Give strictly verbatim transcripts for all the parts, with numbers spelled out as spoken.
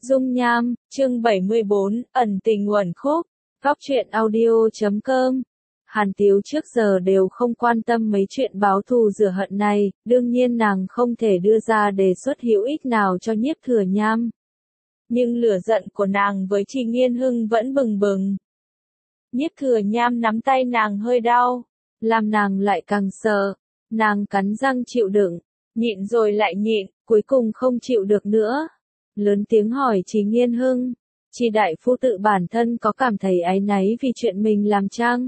Dung nham, chương bảy mươi bốn, ẩn tình uẩn khúc, góc truyện audio chấm com. Hàn Tiếu trước giờ đều không quan tâm mấy chuyện báo thù rửa hận này, đương nhiên nàng không thể đưa ra đề xuất hữu ích nào cho Nhiếp Thừa Nham. Nhưng lửa giận của nàng với Trì Nghiên Hưng vẫn bừng bừng. Nhiếp Thừa Nham nắm tay nàng hơi đau, làm nàng lại càng sợ, nàng cắn răng chịu đựng, nhịn rồi lại nhịn, cuối cùng không chịu được nữa. Lớn tiếng hỏi Trì Nghiên Hưng, Trì đại phu tự bản thân có cảm thấy áy náy vì chuyện mình làm chăng?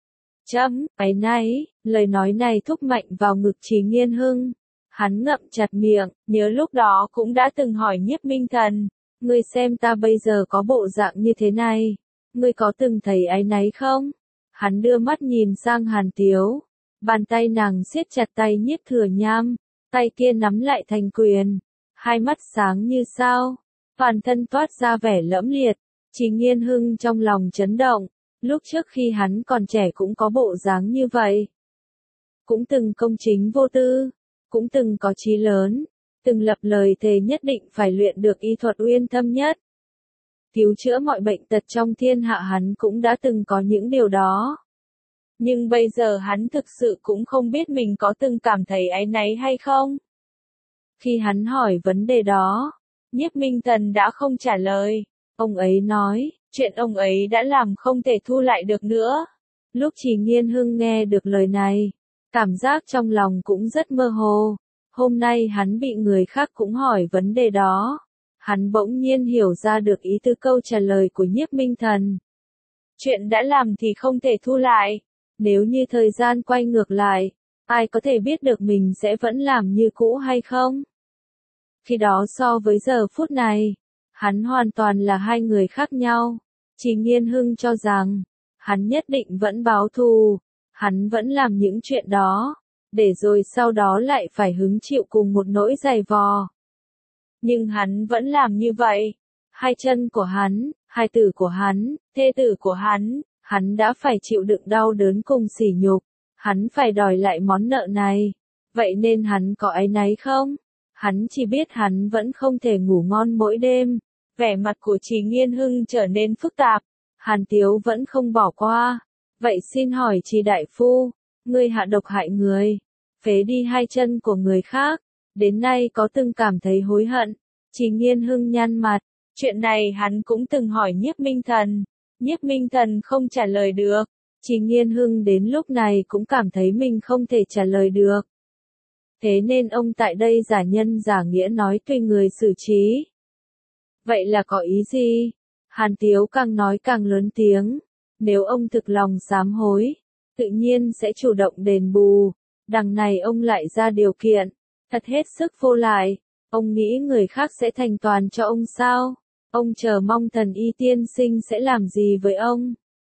Chấm, áy náy, lời nói này thúc mạnh vào ngực Trì Nghiên Hưng. Hắn ngậm chặt miệng, nhớ lúc đó cũng đã từng hỏi Nhiếp Minh Thần, ngươi xem ta bây giờ có bộ dạng như thế này, ngươi có từng thấy áy náy không? Hắn đưa mắt nhìn sang Hàn Tiếu, bàn tay nàng siết chặt tay Nhiếp Thừa Nham, tay kia nắm lại thành quyền, hai mắt sáng như sao, toàn thân toát ra vẻ lẫm liệt. Trì Nghiên Hưng trong lòng chấn động, lúc trước khi hắn còn trẻ cũng có bộ dáng như vậy. Cũng từng công chính vô tư, cũng từng có chí lớn, từng lập lời thề nhất định phải luyện được y thuật uyên thâm nhất. Cứu chữa mọi bệnh tật trong thiên hạ hắn cũng đã từng có những điều đó. Nhưng bây giờ hắn thực sự cũng không biết mình có từng cảm thấy áy náy hay không. Khi hắn hỏi vấn đề đó, Nhiếp Minh Thần đã không trả lời. Ông ấy nói, chuyện ông ấy đã làm không thể thu lại được nữa. Lúc Trì Nghiên Hưng nghe được lời này, cảm giác trong lòng cũng rất mơ hồ. Hôm nay hắn bị người khác cũng hỏi vấn đề đó. Hắn bỗng nhiên hiểu ra được ý tứ câu trả lời của Nhiếp Minh Thần. Chuyện đã làm thì không thể thu lại. Nếu như thời gian quay ngược lại, ai có thể biết được mình sẽ vẫn làm như cũ hay không? Khi đó so với giờ phút này, hắn hoàn toàn là hai người khác nhau. Trì Nghiên Hưng cho rằng, hắn nhất định vẫn báo thù, hắn vẫn làm những chuyện đó, để rồi sau đó lại phải hứng chịu cùng một nỗi dày vò. Nhưng hắn vẫn làm như vậy. Hai chân của hắn, hai tử của hắn, thê tử của hắn, hắn đã phải chịu đựng đau đớn cùng sỉ nhục. Hắn phải đòi lại món nợ này. Vậy nên hắn có áy náy không? Hắn chỉ biết hắn vẫn không thể ngủ ngon mỗi đêm. Vẻ mặt của Trì Nghiên Hưng trở nên phức tạp. Hàn Tiếu vẫn không bỏ qua. Vậy xin hỏi Trì đại phu, ngươi hạ độc hại người, phế đi hai chân của người khác, đến nay có từng cảm thấy hối hận? Trì Nghiên Hưng nhăn mặt, chuyện này hắn cũng từng hỏi Nhiếp Minh Thần. Nhiếp Minh Thần không trả lời được. Trì Nghiên Hưng đến lúc này cũng cảm thấy mình không thể trả lời được. Thế nên ông tại đây giả nhân giả nghĩa nói tùy người xử trí. Vậy là có ý gì? Hàn Tiếu càng nói càng lớn tiếng. Nếu ông thực lòng sám hối, tự nhiên sẽ chủ động đền bù. Đằng này ông lại ra điều kiện, thật hết sức vô lại. Ông nghĩ người khác sẽ thành toàn cho ông sao? Ông chờ mong thần y tiên sinh sẽ làm gì với ông?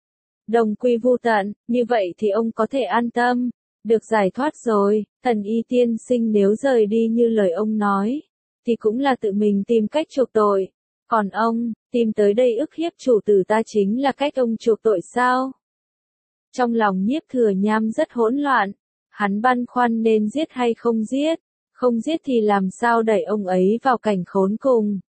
Đồng quy vu tận, như vậy thì ông có thể an tâm, được giải thoát rồi. Thần y tiên sinh nếu rời đi như lời ông nói, thì cũng là tự mình tìm cách chuộc tội. Còn ông, tìm tới đây ức hiếp chủ tử ta chính là cách ông chuộc tội sao? Trong lòng Nhiếp Thừa Nham rất hỗn loạn, hắn băn khoăn nên giết hay không giết, không giết thì làm sao đẩy ông ấy vào cảnh khốn cùng.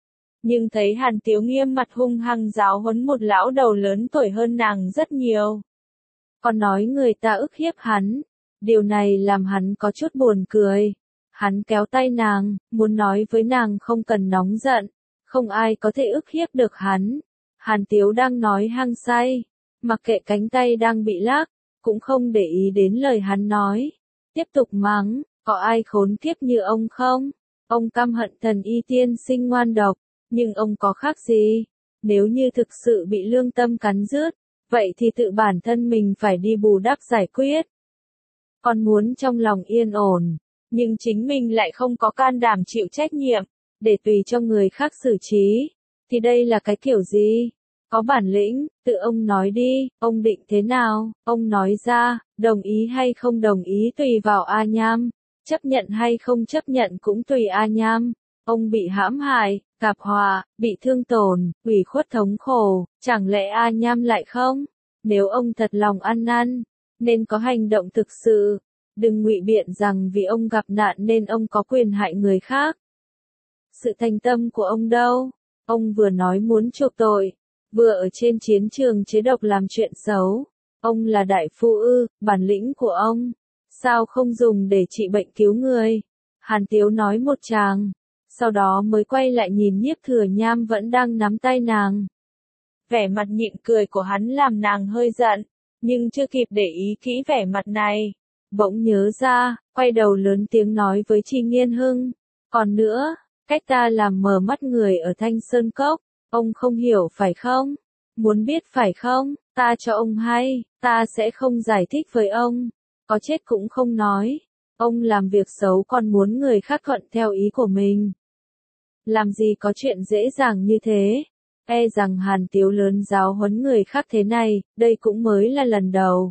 Nhưng thấy Hàn Tiếu nghiêm mặt hung hăng giáo huấn một lão đầu lớn tuổi hơn nàng rất nhiều. Còn nói người ta ức hiếp hắn, điều này làm hắn có chút buồn cười. Hắn kéo tay nàng, muốn nói với nàng không cần nóng giận, không ai có thể ức hiếp được hắn. Hàn Tiếu đang nói hăng say, mặc kệ cánh tay đang bị lắc, cũng không để ý đến lời hắn nói. Tiếp tục mắng, có ai khốn kiếp như ông không? Ông căm hận thần y tiên sinh ngoan độc, nhưng ông có khác gì? Nếu như thực sự bị lương tâm cắn rứt, vậy thì tự bản thân mình phải đi bù đắp giải quyết. Còn muốn trong lòng yên ổn, nhưng chính mình lại không có can đảm chịu trách nhiệm, để tùy cho người khác xử trí, thì đây là cái kiểu gì? Có bản lĩnh, tự ông nói đi, ông định thế nào? Ông nói ra, đồng ý hay không đồng ý tùy vào A Nham, chấp nhận hay không chấp nhận cũng tùy A Nham. Ông bị hãm hại, gặp họa, bị thương tổn, ủy khuất thống khổ, chẳng lẽ A Nham lại không? Nếu ông thật lòng ăn năn, nên có hành động thực sự, đừng ngụy biện rằng vì ông gặp nạn nên ông có quyền hại người khác. Sự thành tâm của ông đâu? Ông vừa nói muốn chuộc tội, vừa ở trên chiến trường chế độc làm chuyện xấu. Ông là đại phu ư, bản lĩnh của ông, sao không dùng để trị bệnh cứu người? Hàn Tiếu nói một tràng, sau đó mới quay lại nhìn Nhiếp Thừa Nham vẫn đang nắm tay nàng. Vẻ mặt nhịn cười của hắn làm nàng hơi giận, nhưng chưa kịp để ý kỹ vẻ mặt này. Bỗng nhớ ra, quay đầu lớn tiếng nói với Trì Nghiên Hưng. Còn nữa, cách ta làm mờ mắt người ở Thanh Sơn Cốc, ông không hiểu phải không? Muốn biết phải không? Ta cho ông hay, ta sẽ không giải thích với ông. Có chết cũng không nói. Ông làm việc xấu còn muốn người khác thuận theo ý của mình. Làm gì có chuyện dễ dàng như thế? E rằng Hàn Tiếu lớn giáo huấn người khác thế này, đây cũng mới là lần đầu.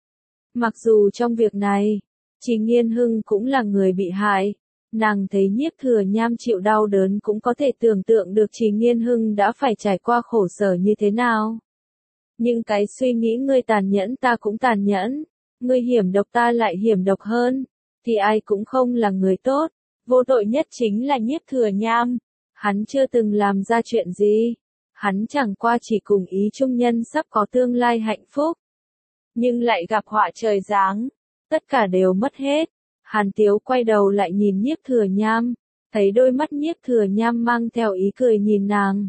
Mặc dù trong việc này, Trì Nghiên Hưng cũng là người bị hại. Nàng thấy Nhiếp Thừa Nham chịu đau đớn cũng có thể tưởng tượng được Trì Nghiên Hưng đã phải trải qua khổ sở như thế nào. Nhưng cái suy nghĩ ngươi tàn nhẫn ta cũng tàn nhẫn, ngươi hiểm độc ta lại hiểm độc hơn, thì ai cũng không là người tốt. Vô tội nhất chính là Nhiếp Thừa Nham. Hắn chưa từng làm ra chuyện gì. Hắn chẳng qua chỉ cùng ý chung nhân sắp có tương lai hạnh phúc. Nhưng lại gặp họa trời giáng. Tất cả đều mất hết. Hàn Tiếu quay đầu lại nhìn Nhiếp Thừa Nham. Thấy đôi mắt Nhiếp Thừa Nham mang theo ý cười nhìn nàng.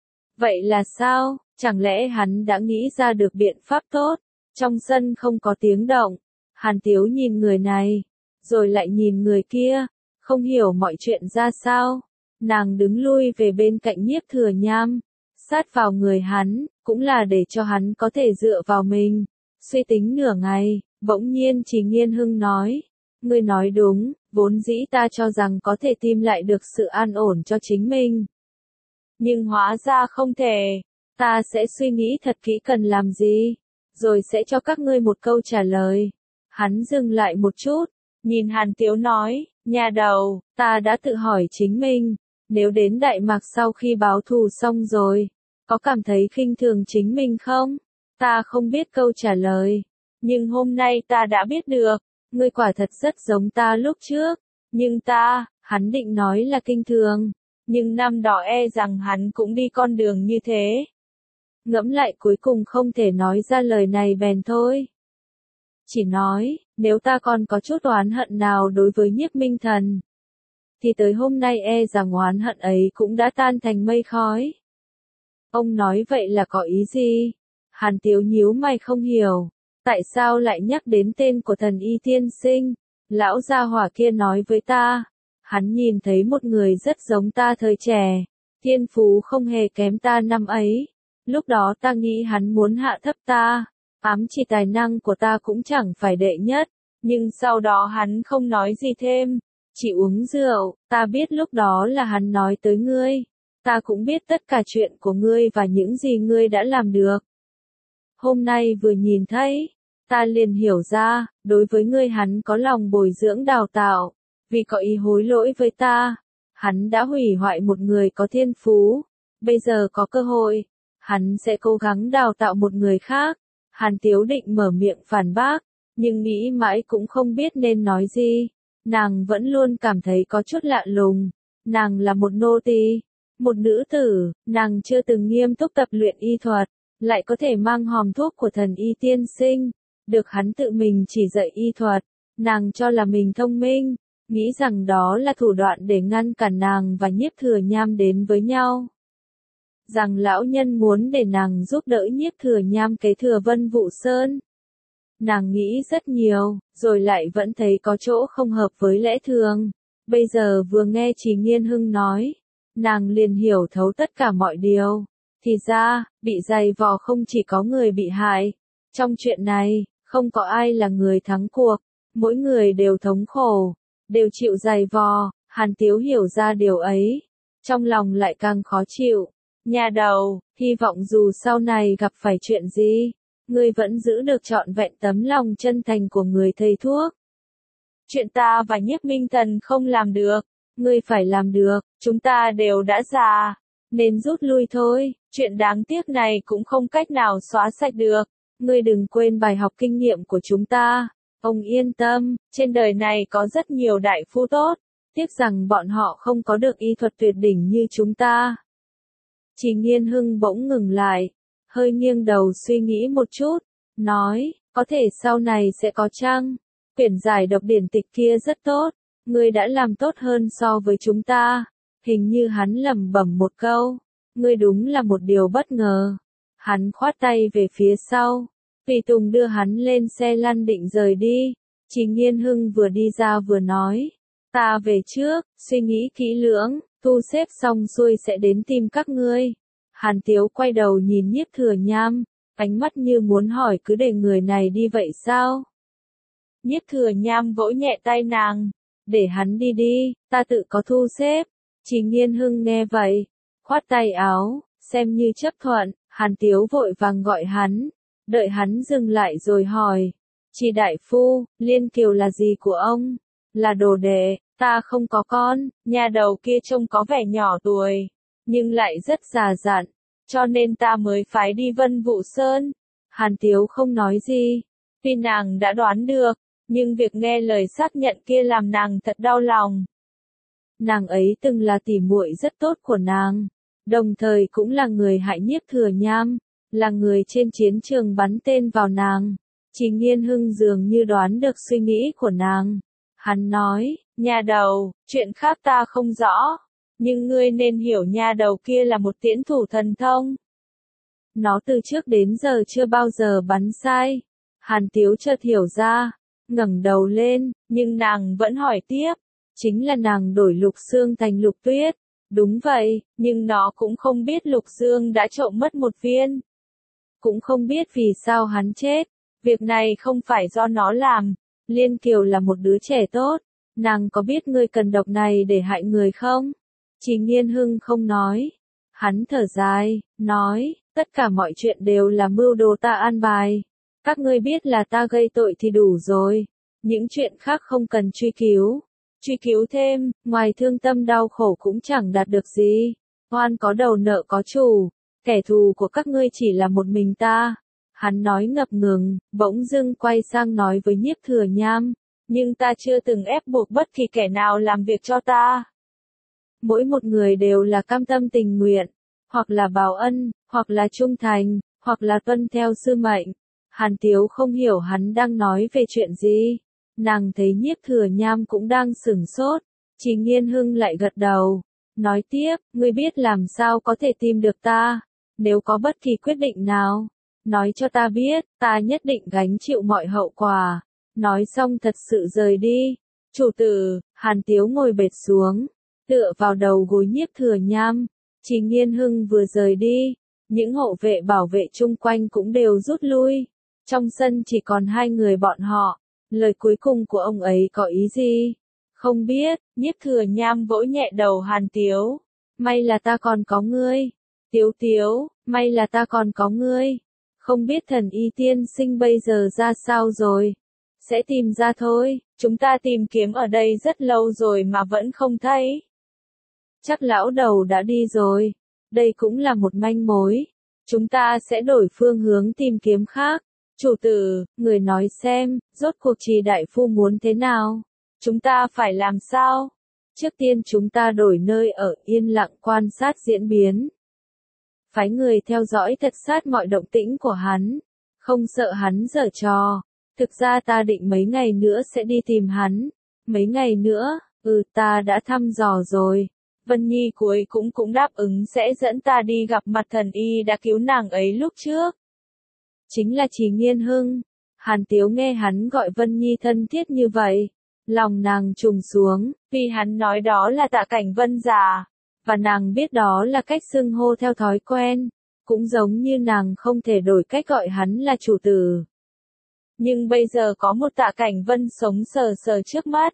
Vậy là sao? Chẳng lẽ hắn đã nghĩ ra được biện pháp tốt? Trong sân không có tiếng động. Hàn Tiếu nhìn người này. Rồi lại nhìn người kia. Không hiểu mọi chuyện ra sao. Nàng đứng lui về bên cạnh Nhiếp Thừa Nham. Sát vào người hắn, cũng là để cho hắn có thể dựa vào mình. Suy tính nửa ngày, bỗng nhiên Trì Nghiên Hưng nói. Ngươi nói đúng, vốn dĩ ta cho rằng có thể tìm lại được sự an ổn cho chính mình. Nhưng hóa ra không thể. Ta sẽ suy nghĩ thật kỹ cần làm gì, rồi sẽ cho các ngươi một câu trả lời. Hắn dừng lại một chút, nhìn Hàn Tiếu nói, nhà đầu, ta đã tự hỏi chính mình, nếu đến Đại Mạc sau khi báo thù xong rồi, có cảm thấy khinh thường chính mình không? Ta không biết câu trả lời, nhưng hôm nay ta đã biết được, ngươi quả thật rất giống ta lúc trước, nhưng ta, hắn định nói là kinh thường, nhưng năm đó e rằng hắn cũng đi con đường như thế. Ngẫm lại cuối cùng không thể nói ra lời này bèn thôi. Chỉ nói, nếu ta còn có chút oán hận nào đối với Nhiếp Minh Thần, thì tới hôm nay e rằng oán hận ấy cũng đã tan thành mây khói. Ông nói vậy là có ý gì? Hàn Tiếu nhíu mày không hiểu. Tại sao lại nhắc đến tên của thần y tiên sinh? Lão gia hỏa kia nói với ta. Hắn nhìn thấy một người rất giống ta thời trẻ. Thiên phú không hề kém ta năm ấy. Lúc đó ta nghĩ hắn muốn hạ thấp ta. Ám chỉ tài năng của ta cũng chẳng phải đệ nhất. Nhưng sau đó hắn không nói gì thêm. Chỉ uống rượu. Ta biết lúc đó là hắn nói tới ngươi. Ta cũng biết tất cả chuyện của ngươi và những gì ngươi đã làm được. Hôm nay vừa nhìn thấy, ta liền hiểu ra, đối với ngươi hắn có lòng bồi dưỡng đào tạo, vì có ý hối lỗi với ta, hắn đã hủy hoại một người có thiên phú, bây giờ có cơ hội, hắn sẽ cố gắng đào tạo một người khác. Hàn Tiếu định mở miệng phản bác, nhưng nghĩ mãi cũng không biết nên nói gì, nàng vẫn luôn cảm thấy có chút lạ lùng, nàng là một nô tỳ, một nữ tử, nàng chưa từng nghiêm túc tập luyện y thuật. Lại có thể mang hòm thuốc của thần y tiên sinh, được hắn tự mình chỉ dạy y thuật, nàng cho là mình thông minh, nghĩ rằng đó là thủ đoạn để ngăn cản nàng và Nhiếp Thừa Nham đến với nhau. Rằng lão nhân muốn để nàng giúp đỡ Nhiếp Thừa Nham kế thừa Vân Vũ Sơn. Nàng nghĩ rất nhiều, rồi lại vẫn thấy có chỗ không hợp với lẽ thường. Bây giờ vừa nghe Trì Nghiên Hưng nói, nàng liền hiểu thấu tất cả mọi điều. Thì ra, bị giày vò không chỉ có người bị hại. Trong chuyện này, không có ai là người thắng cuộc. Mỗi người đều thống khổ, đều chịu giày vò. Hàn Tiếu hiểu ra điều ấy. Trong lòng lại càng khó chịu. Nhà đầu, hy vọng dù sau này gặp phải chuyện gì, ngươi vẫn giữ được trọn vẹn tấm lòng chân thành của người thầy thuốc. Chuyện ta và Nhiếp Minh Thần không làm được, ngươi phải làm được. Chúng ta đều đã già, nên rút lui thôi. Chuyện đáng tiếc này cũng không cách nào xóa sạch được. Ngươi đừng quên bài học kinh nghiệm của chúng ta. Ông yên tâm, trên đời này có rất nhiều đại phu tốt. Tiếc rằng bọn họ không có được y thuật tuyệt đỉnh như chúng ta. Chỉ Nghiên Hưng bỗng ngừng lại, hơi nghiêng đầu suy nghĩ một chút, nói, có thể sau này sẽ có chăng? Quyển giải độc điển tịch kia rất tốt, ngươi đã làm tốt hơn so với chúng ta. Hình như hắn lẩm bẩm một câu, ngươi đúng là một điều bất ngờ. Hắn khoát tay về phía sau, Tùy Tùng đưa hắn lên xe lăn định rời đi. Chỉ Nghiên Hưng vừa đi ra vừa nói, ta về trước, suy nghĩ kỹ lưỡng, thu xếp xong xuôi sẽ đến tìm các ngươi. Hàn Tiếu quay đầu nhìn Nhiếp Thừa Nham, ánh mắt như muốn hỏi cứ để người này đi vậy sao? Nhiếp Thừa Nham vỗ nhẹ tay nàng, để hắn đi đi, ta tự có thu xếp. Chỉ Nghiên Hưng nghe vậy, khoát tay áo, xem như chấp thuận. Hàn Tiếu vội vàng gọi hắn, đợi hắn dừng lại rồi hỏi, Chỉ đại phu, Liên Kiều là gì của ông? Là đồ đệ, ta không có con. Nhà đầu kia trông có vẻ nhỏ tuổi, nhưng lại rất già dặn, cho nên ta mới phái đi Vân Vũ Sơn. Hàn Tiếu không nói gì, tuy nàng đã đoán được, nhưng việc nghe lời xác nhận kia làm nàng thật đau lòng. Nàng ấy từng là tỉ muội rất tốt của nàng, đồng thời cũng là người hại Nhiếp Thừa Nham, là người trên chiến trường bắn tên vào nàng. Chỉ Nghiên Hưng dường như đoán được suy nghĩ của nàng. Hắn nói, nhà đầu, chuyện khác ta không rõ, nhưng ngươi nên hiểu nhà đầu kia là một tiễn thủ thần thông. Nó từ trước đến giờ chưa bao giờ bắn sai. Hàn Tiếu chợt hiểu ra, ngẩng đầu lên, nhưng nàng vẫn hỏi tiếp, chính là nàng đổi Lục Xương thành Lục Tuyết. Đúng vậy, nhưng nó cũng không biết Lục Dương đã trộm mất một viên. Cũng không biết vì sao hắn chết. Việc này không phải do nó làm. Liên Kiều là một đứa trẻ tốt. Nàng có biết ngươi cần độc này để hại người không? Chỉ Nghiên Hưng không nói. Hắn thở dài, nói, tất cả mọi chuyện đều là mưu đồ ta an bài. Các ngươi biết là ta gây tội thì đủ rồi. Những chuyện khác không cần truy cứu. Truy cứu thêm, ngoài thương tâm đau khổ cũng chẳng đạt được gì. Oan có đầu nợ có chủ. Kẻ thù của các ngươi chỉ là một mình ta. Hắn nói ngập ngừng, bỗng dưng quay sang nói với Nhiếp Thừa Nham, nhưng ta chưa từng ép buộc bất kỳ kẻ nào làm việc cho ta. Mỗi một người đều là cam tâm tình nguyện, hoặc là báo ân, hoặc là trung thành, hoặc là tuân theo sư mệnh. Hàn Tiếu không hiểu hắn đang nói về chuyện gì. Nàng thấy Nhiếp Thừa Nham cũng đang sửng sốt. Chỉ Nghiên Hưng lại gật đầu, nói tiếp, ngươi biết làm sao có thể tìm được ta. Nếu có bất kỳ quyết định nào, nói cho ta biết, ta nhất định gánh chịu mọi hậu quả. Nói xong thật sự rời đi. Chủ tử, Hàn Tiếu ngồi bệt xuống, tựa vào đầu gối Nhiếp Thừa Nham. Chỉ Nghiên Hưng vừa rời đi, những hộ vệ bảo vệ chung quanh cũng đều rút lui. Trong sân chỉ còn hai người bọn họ. Lời cuối cùng của ông ấy có ý gì? Không biết. Nhiếp Thừa Nham vỗ nhẹ đầu Hàn Tiếu. May là ta còn có ngươi. Tiếu Tiếu, may là ta còn có ngươi. Không biết Thần Y tiên sinh bây giờ ra sao rồi? Sẽ tìm ra thôi. Chúng ta tìm kiếm ở đây rất lâu rồi mà vẫn không thấy. Chắc lão đầu đã đi rồi. Đây cũng là một manh mối. Chúng ta sẽ đổi phương hướng tìm kiếm khác. Chủ tử, người nói xem, rốt cuộc Trì đại phu muốn thế nào? Chúng ta phải làm sao? Trước tiên chúng ta đổi nơi ở, yên lặng quan sát diễn biến. Phái người theo dõi thật sát mọi động tĩnh của hắn. Không sợ hắn giở trò. Thực ra ta định mấy ngày nữa sẽ đi tìm hắn. Mấy ngày nữa, ừ ta đã thăm dò rồi. Vân Nhi cuối cũng cũng đáp ứng sẽ dẫn ta đi gặp mặt thần y đã cứu nàng ấy lúc trước. Chính là Chỉ Nghiên Hưng. Hàn Tiếu nghe hắn gọi Vân Nhi thân thiết như vậy. Lòng nàng trùng xuống, vì hắn nói đó là Tạ Cảnh Vân già. Và nàng biết đó là cách xưng hô theo thói quen. Cũng giống như nàng không thể đổi cách gọi hắn là chủ tử. Nhưng bây giờ có một Tạ Cảnh Vân sống sờ sờ trước mắt.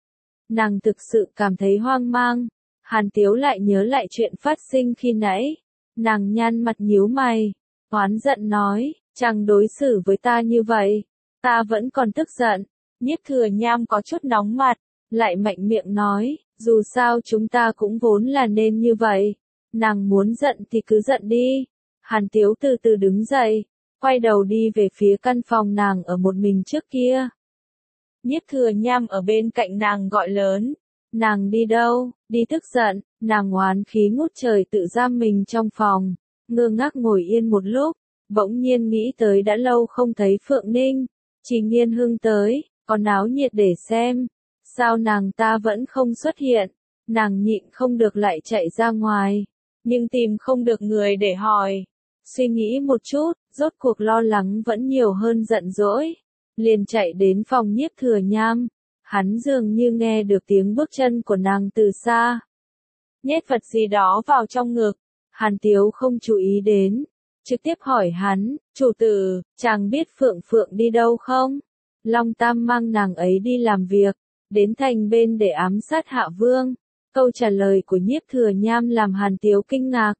Nàng thực sự cảm thấy hoang mang. Hàn Tiếu lại nhớ lại chuyện phát sinh khi nãy. Nàng nhăn mặt nhíu mày. Oán giận nói, chàng đối xử với ta như vậy. Ta vẫn còn tức giận. Nhiếp Thừa Nham có chút nóng mặt. Lại mạnh miệng nói, dù sao chúng ta cũng vốn là nên như vậy. Nàng muốn giận thì cứ giận đi. Hàn Tiếu từ từ đứng dậy. Quay đầu đi về phía căn phòng nàng ở một mình trước kia. Nhiếp Thừa Nham ở bên cạnh nàng gọi lớn. Nàng đi đâu? Đi tức giận, nàng oán khí ngút trời tự giam mình trong phòng, ngơ ngác ngồi yên một lúc, bỗng nhiên nghĩ tới đã lâu không thấy Phượng Ninh, Trình Nghiên Hưng tới, có náo nhiệt để xem, sao nàng ta vẫn không xuất hiện, nàng nhịn không được lại chạy ra ngoài, nhưng tìm không được người để hỏi. Suy nghĩ một chút, rốt cuộc lo lắng vẫn nhiều hơn giận dỗi, liền chạy đến phòng Nhiếp Thừa Nham. Hắn dường như nghe được tiếng bước chân của nàng từ xa. Nhét vật gì đó vào trong ngực, Hàn Tiếu không chú ý đến, trực tiếp hỏi hắn, chủ tử, chàng biết Phượng Phượng đi đâu không? Long Tam mang nàng ấy đi làm việc, đến thành bên để ám sát Hạ Vương. Câu trả lời của Nhiếp Thừa Nham làm Hàn Tiếu kinh ngạc.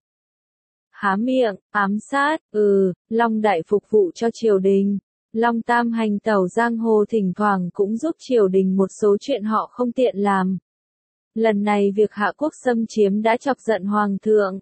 Há miệng, ám sát, ừ, Long Đại phục vụ cho triều đình. Long Tam hành tẩu giang hồ thỉnh thoảng cũng giúp triều đình một số chuyện họ không tiện làm. Lần này việc Hạ Quốc xâm chiếm đã chọc giận Hoàng thượng.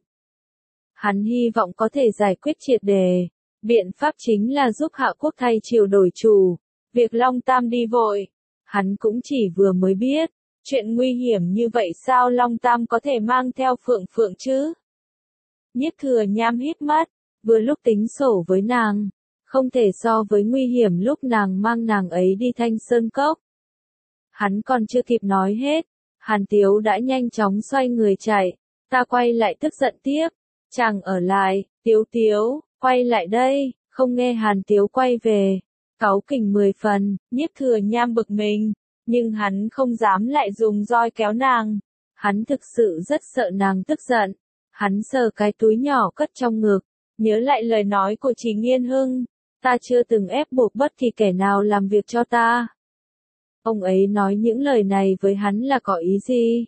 Hắn hy vọng có thể giải quyết triệt đề. Biện pháp chính là giúp Hạ Quốc thay triều đổi chủ. Việc Long Tam đi vội, hắn cũng chỉ vừa mới biết. Chuyện nguy hiểm như vậy sao Long Tam có thể mang theo Phượng Phượng chứ? Nhiếp Thừa Nham híp mắt, vừa lúc tính sổ với nàng. Không thể so với nguy hiểm lúc nàng mang nàng ấy đi Thanh Sơn Cốc. Hắn còn chưa kịp nói hết, Hàn Tiếu đã nhanh chóng xoay người chạy, ta quay lại tức giận tiếp, chàng ở lại, Tiếu Tiếu, quay lại đây, không nghe Hàn Tiếu quay về, cáu kỉnh mười phần, Nhiếp Thừa Nham bực mình, nhưng hắn không dám lại dùng roi kéo nàng, hắn thực sự rất sợ nàng tức giận, hắn sờ cái túi nhỏ cất trong ngực, nhớ lại lời nói của Trình Nghiên Hưng. Ta chưa từng ép buộc bất kỳ kẻ nào làm việc cho ta. Ông ấy nói những lời này với hắn là có ý gì?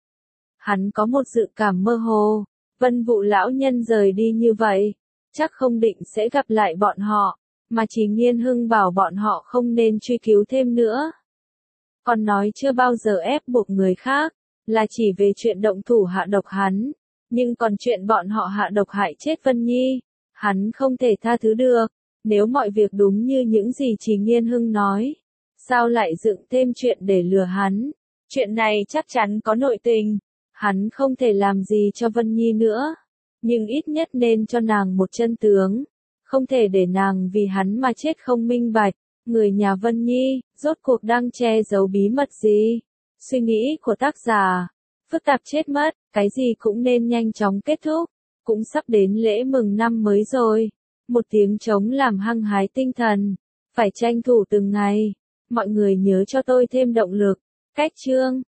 Hắn có một dự cảm mơ hồ, Vân Vũ lão nhân rời đi như vậy, chắc không định sẽ gặp lại bọn họ, mà chỉ Nghiên Hưng bảo bọn họ không nên truy cứu thêm nữa. Còn nói chưa bao giờ ép buộc người khác, là chỉ về chuyện động thủ hạ độc hắn, nhưng còn chuyện bọn họ hạ độc hại chết Vân Nhi, hắn không thể tha thứ được. Nếu mọi việc đúng như những gì Chỉ Nghiên Hưng nói, sao lại dựng thêm chuyện để lừa hắn? Chuyện này chắc chắn có nội tình, hắn không thể làm gì cho Vân Nhi nữa, nhưng ít nhất nên cho nàng một chân tướng, không thể để nàng vì hắn mà chết không minh bạch. Người nhà Vân Nhi, rốt cuộc đang che giấu bí mật gì? Suy nghĩ của tác giả, phức tạp chết mất, cái gì cũng nên nhanh chóng kết thúc, cũng sắp đến lễ mừng năm mới rồi. Một tiếng trống làm hăng hái tinh thần, phải tranh thủ từng ngày, mọi người nhớ cho tôi thêm động lực. Cách chương